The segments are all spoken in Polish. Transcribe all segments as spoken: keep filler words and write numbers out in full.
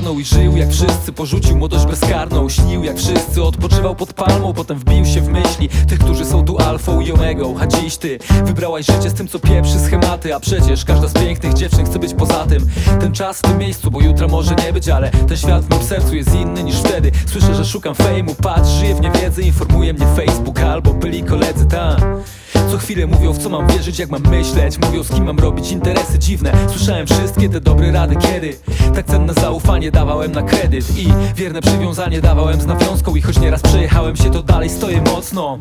ogarnął i żył jak wszyscy. Porzucił młodość bezkarną, śnił jak wszyscy. Odpoczywał pod palmą, potem wbił się w myśli tych, którzy są tu alfą i omegą. A dziś ty wybrałaś życie z tym, co pieprzy schematy. A przecież każda z pięknych dziewczyn chce być poza tym. Ten czas w tym miejscu, bo jutra może nie być, ale ten świat w mym sercu jest inny niż wtedy. Słyszę, że szukam fejmu, patrz, żyję w niewiedzy. Informuje mnie Facebook albo byli koledzy, ta. Co chwilę mówią, w co mam wierzyć, jak mam myśleć. Mówią, z kim mam robić interesy dziwne. Słyszałem wszystkie te dobre rady, kiedy tak cenne zaufanie dawałem na kredyt i wierne przywiązanie dawałem z nawiązką. I choć nieraz przejechałem się, to dalej stoję mocno.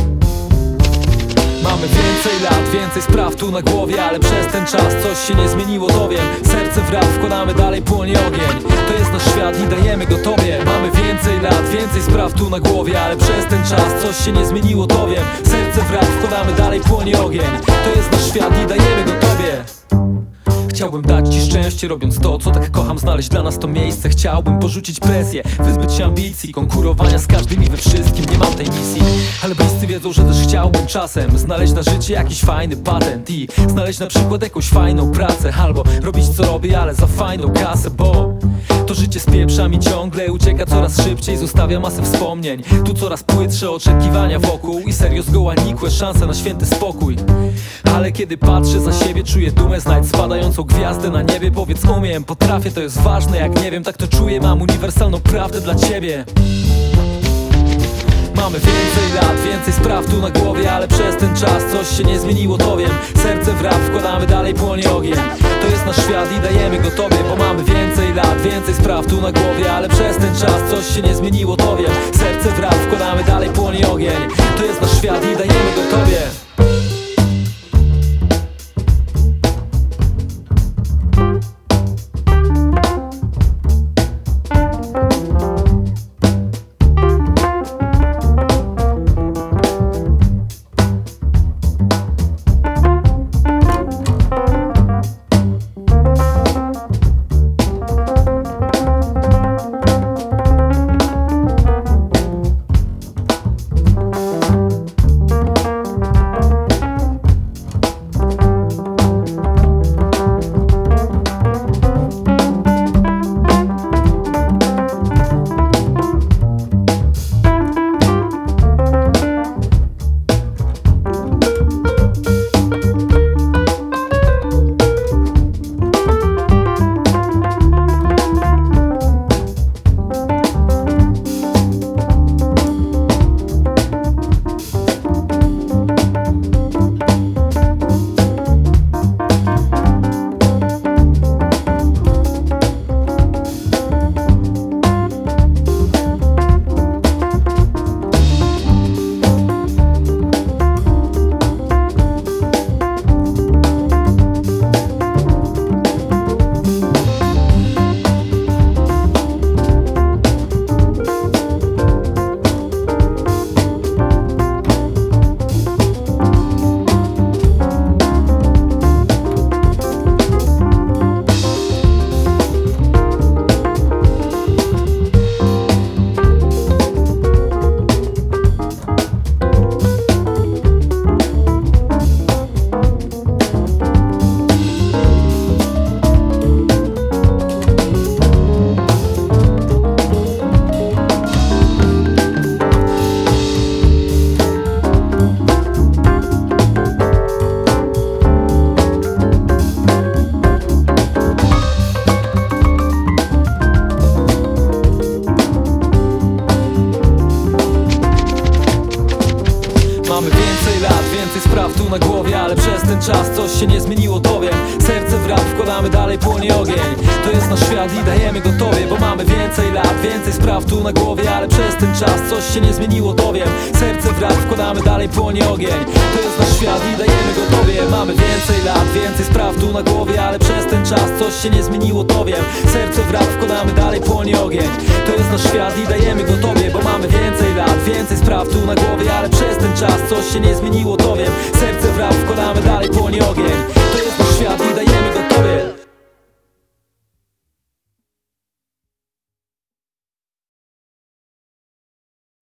Mamy więcej lat, więcej spraw tu na głowie, ale przez ten czas coś się nie zmieniło, to wiem. Serce w rap wkładamy, dalej płonie ogień. To jest nasz świat i dajemy go tobie. Mamy więcej lat, więcej spraw tu na głowie, ale przez ten czas coś się nie zmieniło, to wiem. Serce w rap wkładamy, dalej płonie ogień. To jest nasz świat i dajemy go tobie. Chciałbym dać ci szczęście, robiąc to, co tak kocham. Znaleźć dla nas to miejsce. Chciałbym porzucić presję, wyzbyć się ambicji, konkurowania z każdym i we wszystkim. Nie mam tej misji, ale bliscy wiedzą, że też chciałbym czasem znaleźć na życie jakiś fajny patent i znaleźć na przykład jakąś fajną pracę, albo robić co robię, ale za fajną kasę. Bo to życie spieprza mi ciągle, ucieka coraz szybciej, zostawia masę wspomnień. Tu coraz płytsze oczekiwania wokół i serio zgoła nikłe szanse na święty spokój. Ale kiedy patrzę za siebie, czuję dumę, znajdź spadającą gwiazdę na niebie. Powiedz, umiem, potrafię, to jest ważne. Jak nie wiem, tak to czuję, mam uniwersalną prawdę dla ciebie. Mamy więcej lat, więcej spraw tu na głowie, ale przez ten czas coś się nie zmieniło, to wiem. Serce w rap wkładamy, dalej płonie ogień. To jest nasz świat i dajemy go tobie. Bo mamy więcej lat, więcej spraw tu na głowie, ale przez ten czas coś się nie zmieniło, to wiem. Serce w rap wkładamy, dalej płonie ogień. To jest nasz świat i dajemy go tobie. Mamy więcej lat, więcej spraw tu na głowie, ale przez ten czas coś się nie zmieniło, to wiem. Serce w rap wkładamy, dalej płonie ogień. To jest nasz świat i dajemy go tobie. Bo mamy więcej lat, więcej spraw tu na głowie, ale przez ten czas coś się nie zmieniło, to wiem. Serce w rap wkładamy, dalej płonie ogień. To jest nasz świat i dajemy go tobie. Mamy więcej lat, więcej spraw tu na głowie, ale przez ten czas coś się nie zmieniło, to wiem. Serce w rap wkładamy, dalej płonie ogień. To jest nasz świat i dajemy go tobie. Bo mamy więcej lat, więcej spraw tu na głowie, ale przez ten czas coś się nie zmieniło, to wiem. Serce w rap wkładamy, dalej płonie ogień. To jest nasz świat i dajemy go tobie.